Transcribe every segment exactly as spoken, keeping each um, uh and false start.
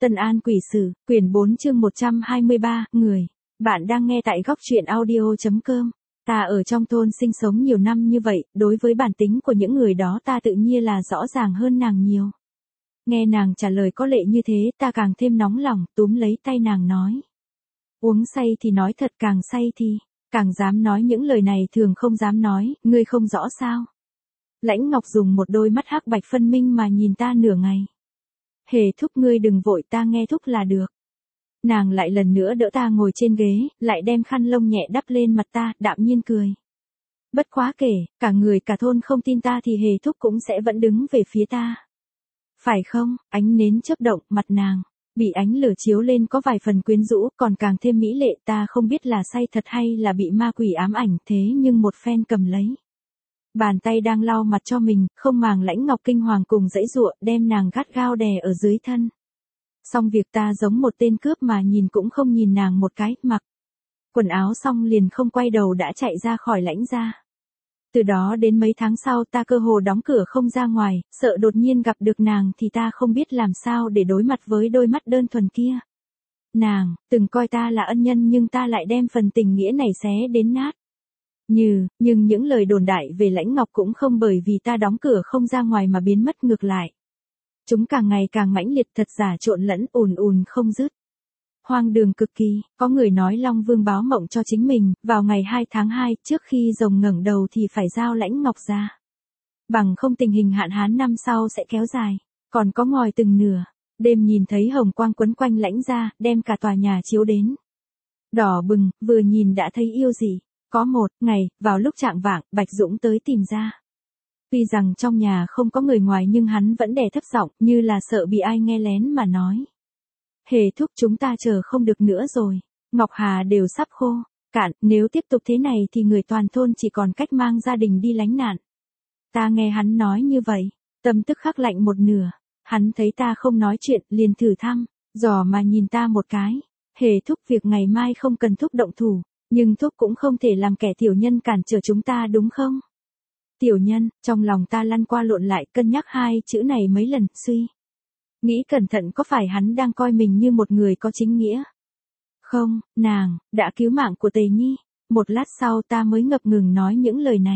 Tân An Quỷ Sử, quyển bốn chương một trăm hai mươi ba, người. Bạn đang nghe tại góc truyện audio.com. Ta ở trong thôn sinh sống nhiều năm như vậy, đối với bản tính của những người đó ta tự nhiên là rõ ràng hơn nàng nhiều. Nghe nàng trả lời có lệ như thế ta càng thêm nóng lòng, túm lấy tay nàng nói. Uống say thì nói thật, càng say thì, càng dám nói những lời này thường không dám nói, ngươi không rõ sao. Lãnh Ngọc dùng một đôi mắt hắc bạch phân minh mà nhìn ta nửa ngày. Hề thúc, ngươi đừng vội, ta nghe thúc là được. Nàng lại lần nữa đỡ ta ngồi trên ghế, lại đem khăn lông nhẹ đắp lên mặt ta, đạm nhiên cười. Bất quá kể, cả người cả thôn không tin ta thì hề thúc cũng sẽ vẫn đứng về phía ta. Phải không? Ánh nến chớp động, mặt nàng bị ánh lửa chiếu lên có vài phần quyến rũ, còn càng thêm mỹ lệ. Ta không biết là say thật hay là bị ma quỷ ám ảnh, thế nhưng một phen cầm lấy bàn tay đang lau mặt cho mình, không màng Lãnh Ngọc kinh hoàng cùng dãy giụa, đem nàng gắt gao đè ở dưới thân. Xong việc ta giống một tên cướp mà nhìn cũng không nhìn nàng một cái, mặc quần áo xong liền không quay đầu đã chạy ra khỏi lãnh gia. Từ đó đến mấy tháng sau ta cơ hồ đóng cửa không ra ngoài, sợ đột nhiên gặp được nàng thì ta không biết làm sao để đối mặt với đôi mắt đơn thuần kia. Nàng từng coi ta là ân nhân nhưng ta lại đem phần tình nghĩa này xé đến nát. Như, nhưng những lời đồn đại về Lãnh Ngọc cũng không bởi vì ta đóng cửa không ra ngoài mà biến mất, ngược lại. Chúng càng ngày càng mãnh liệt, thật giả trộn lẫn, ùn ùn không dứt. Hoang đường cực kỳ, có người nói Long Vương báo mộng cho chính mình, vào ngày hai tháng hai, trước khi rồng ngẩng đầu thì phải giao Lãnh Ngọc ra. Bằng không tình hình hạn hán năm sau sẽ kéo dài, còn có ngòi từng nửa. Đêm nhìn thấy hồng quang quấn quanh lãnh gia, đem cả tòa nhà chiếu đến đỏ bừng, vừa nhìn đã thấy yêu dị. Có một ngày, vào lúc chạng vạng, Bạch Dũng tới tìm ra. Tuy rằng trong nhà không có người ngoài nhưng hắn vẫn đè thấp giọng, như là sợ bị ai nghe lén mà nói. Hề thúc, chúng ta chờ không được nữa rồi. Ngọc Hà đều sắp khô cạn, nếu tiếp tục thế này thì người toàn thôn chỉ còn cách mang gia đình đi lánh nạn. Ta nghe hắn nói như vậy, tâm tức khắc lạnh một nửa. Hắn thấy ta không nói chuyện, liền thử thăm dò mà nhìn ta một cái. Hề thúc, việc ngày mai không cần thúc động thủ. Nhưng thúc cũng không thể làm kẻ tiểu nhân cản trở chúng ta đúng không? Tiểu nhân, trong lòng ta lăn qua lộn lại, cân nhắc hai chữ này mấy lần, suy nghĩ cẩn thận có phải hắn đang coi mình như một người có chính nghĩa? Không, nàng đã cứu mạng của Tề Nhi. Một lát sau ta mới ngập ngừng nói những lời này.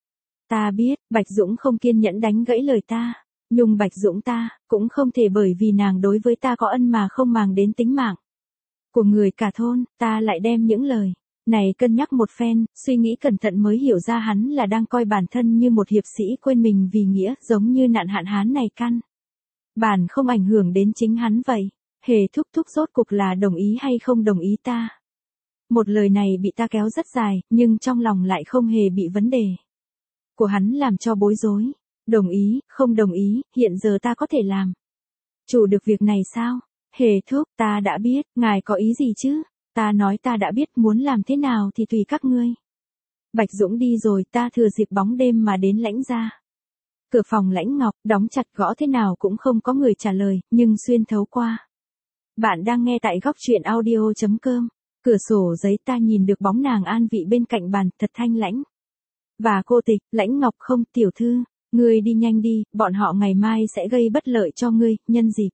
Ta biết, Bạch Dũng không kiên nhẫn đánh gãy lời ta. Nhưng Bạch Dũng ta cũng không thể bởi vì nàng đối với ta có ân mà không màng đến tính mạng của người cả thôn. Ta lại đem những lời này cân nhắc một phen, suy nghĩ cẩn thận mới hiểu ra hắn là đang coi bản thân như một hiệp sĩ quên mình vì nghĩa, giống như nạn hạn hán này căn bản không ảnh hưởng đến chính hắn vậy. Hề thúc thúc rốt cục là đồng ý hay không đồng ý ta? Một lời này bị ta kéo rất dài, nhưng trong lòng lại không hề bị vấn đề của hắn làm cho bối rối. Đồng ý, không đồng ý, hiện giờ ta có thể làm chủ được việc này sao? Hề thúc, ta đã biết, ngài có ý gì chứ? Ta nói ta đã biết, muốn làm thế nào thì tùy các ngươi. Bạch Dũng đi rồi, ta thừa dịp bóng đêm mà đến lãnh gia. Cửa phòng Lãnh Ngọc đóng chặt, gõ thế nào cũng không có người trả lời, nhưng xuyên thấu qua. Bạn đang nghe tại góc truyện audio.com. Cửa sổ giấy ta nhìn được bóng nàng an vị bên cạnh bàn, thật thanh lãnh và cô tịch. Lãnh Ngọc, không, tiểu thư, ngươi đi nhanh đi, bọn họ ngày mai sẽ gây bất lợi cho ngươi, nhân dịp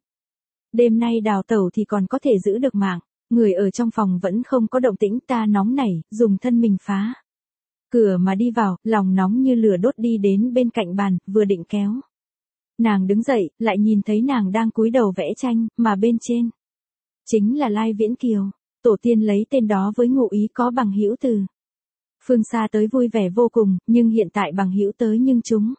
đêm nay đào tẩu thì còn có thể giữ được mạng. Người ở trong phòng vẫn không có động tĩnh, ta nóng nảy, dùng thân mình phá cửa mà đi vào, lòng nóng như lửa đốt đi đến bên cạnh bàn, vừa định kéo nàng đứng dậy, lại nhìn thấy nàng đang cúi đầu vẽ tranh, mà bên trên chính là Lai Viễn Kiều. Tổ tiên lấy tên đó với ngụ ý có bằng hữu từ phương xa tới vui vẻ vô cùng, nhưng hiện tại bằng hữu tới nhưng chúng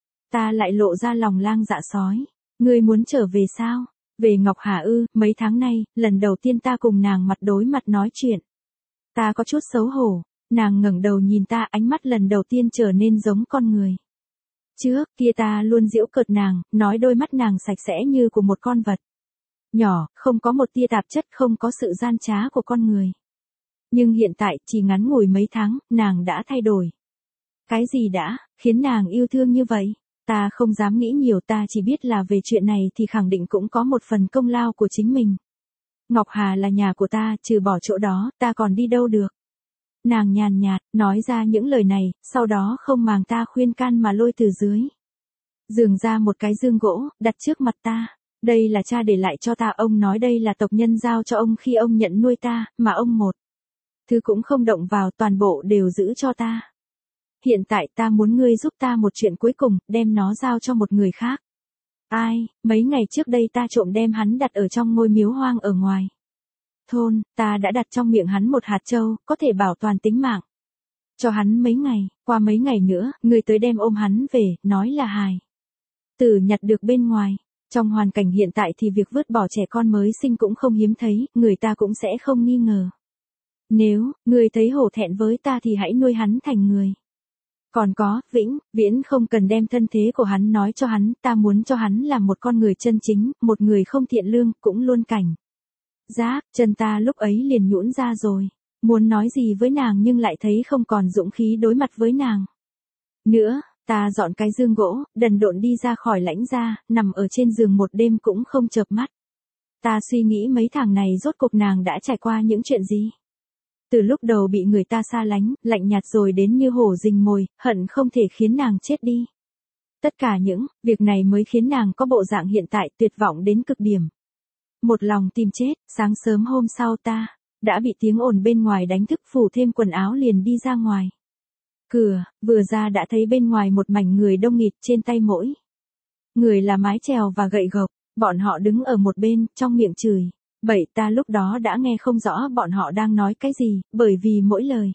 ta lại lộ ra lòng lang dạ sói. Ngươi muốn trở về sao? Về Ngọc Hà ư? Mấy tháng nay, lần đầu tiên ta cùng nàng mặt đối mặt nói chuyện. Ta có chút xấu hổ. Nàng ngẩng đầu nhìn ta, ánh mắt lần đầu tiên trở nên giống con người. Trước kia ta luôn giễu cợt nàng, nói đôi mắt nàng sạch sẽ như của một con vật nhỏ, không có một tia tạp chất, không có sự gian trá của con người. Nhưng hiện tại, chỉ ngắn ngủi mấy tháng, nàng đã thay đổi. Cái gì đã khiến nàng yêu thương như vậy? Ta không dám nghĩ nhiều, ta chỉ biết là về chuyện này thì khẳng định cũng có một phần công lao của chính mình. Ngọc Hà là nhà của ta, trừ bỏ chỗ đó, ta còn đi đâu được. Nàng nhàn nhạt, nói ra những lời này, sau đó không màng ta khuyên can mà lôi từ dưới giường ra một cái dương gỗ, đặt trước mặt ta. Đây là cha để lại cho ta, ông nói đây là tộc nhân giao cho ông khi ông nhận nuôi ta, mà ông một thứ cũng không động vào, toàn bộ đều giữ cho ta. Hiện tại ta muốn ngươi giúp ta một chuyện cuối cùng, đem nó giao cho một người khác. Ai, mấy ngày trước đây ta trộm đem hắn đặt ở trong ngôi miếu hoang ở ngoài thôn, ta đã đặt trong miệng hắn một hạt châu, có thể bảo toàn tính mạng. Cho hắn mấy ngày, qua mấy ngày nữa, ngươi tới đem ôm hắn về, nói là hài tử nhặt được bên ngoài. Trong hoàn cảnh hiện tại thì việc vứt bỏ trẻ con mới sinh cũng không hiếm thấy, người ta cũng sẽ không nghi ngờ. Nếu, ngươi thấy hổ thẹn với ta thì hãy nuôi hắn thành người. Còn có, Vĩnh, Viễn không cần đem thân thế của hắn nói cho hắn, ta muốn cho hắn là một con người chân chính, một người không thiện lương, cũng luôn cảnh giác. Chân ta lúc ấy liền nhũn ra rồi, muốn nói gì với nàng nhưng lại thấy không còn dũng khí đối mặt với nàng nữa. Ta dọn cái giường gỗ, đần độn đi ra khỏi lãnh gia, nằm ở trên giường một đêm cũng không chợp mắt. Ta suy nghĩ mấy tháng này rốt cuộc nàng đã trải qua những chuyện gì. Từ lúc đầu bị người ta xa lánh, lạnh nhạt rồi đến như hổ rình mồi, hận không thể khiến nàng chết đi. Tất cả những việc này mới khiến nàng có bộ dạng hiện tại tuyệt vọng đến cực điểm. Một lòng tìm chết, sáng sớm hôm sau ta đã bị tiếng ồn bên ngoài đánh thức, phủ thêm quần áo liền đi ra ngoài. Cửa, vừa ra đã thấy bên ngoài một mảnh người đông nghịt, trên tay mỗi người là mái chèo và gậy gộc, bọn họ đứng ở một bên, trong miệng chửi bậy. Ta lúc đó đã nghe không rõ bọn họ đang nói cái gì, bởi vì mỗi lời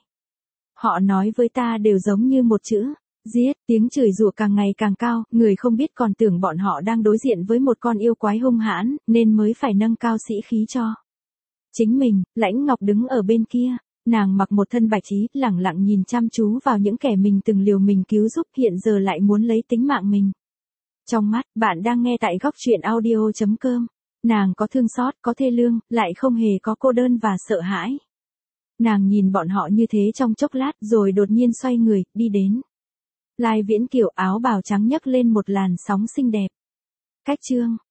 họ nói với ta đều giống như một chữ, giết. Tiếng chửi rủa càng ngày càng cao, người không biết còn tưởng bọn họ đang đối diện với một con yêu quái hung hãn, nên mới phải nâng cao sĩ khí cho chính mình. Lãnh Ngọc đứng ở bên kia. Nàng mặc một thân bạch y, lẳng lặng nhìn chăm chú vào những kẻ mình từng liều mình cứu giúp, hiện giờ lại muốn lấy tính mạng mình. Trong mắt, bạn đang nghe tại góc truyện audio chấm com. Nàng có thương xót, có thê lương, lại không hề có cô đơn và sợ hãi. Nàng nhìn bọn họ như thế trong chốc lát, rồi đột nhiên xoay người, đi đến Lai Viễn Kiều, áo bào trắng nhấc lên một làn sóng xinh đẹp. Cách chương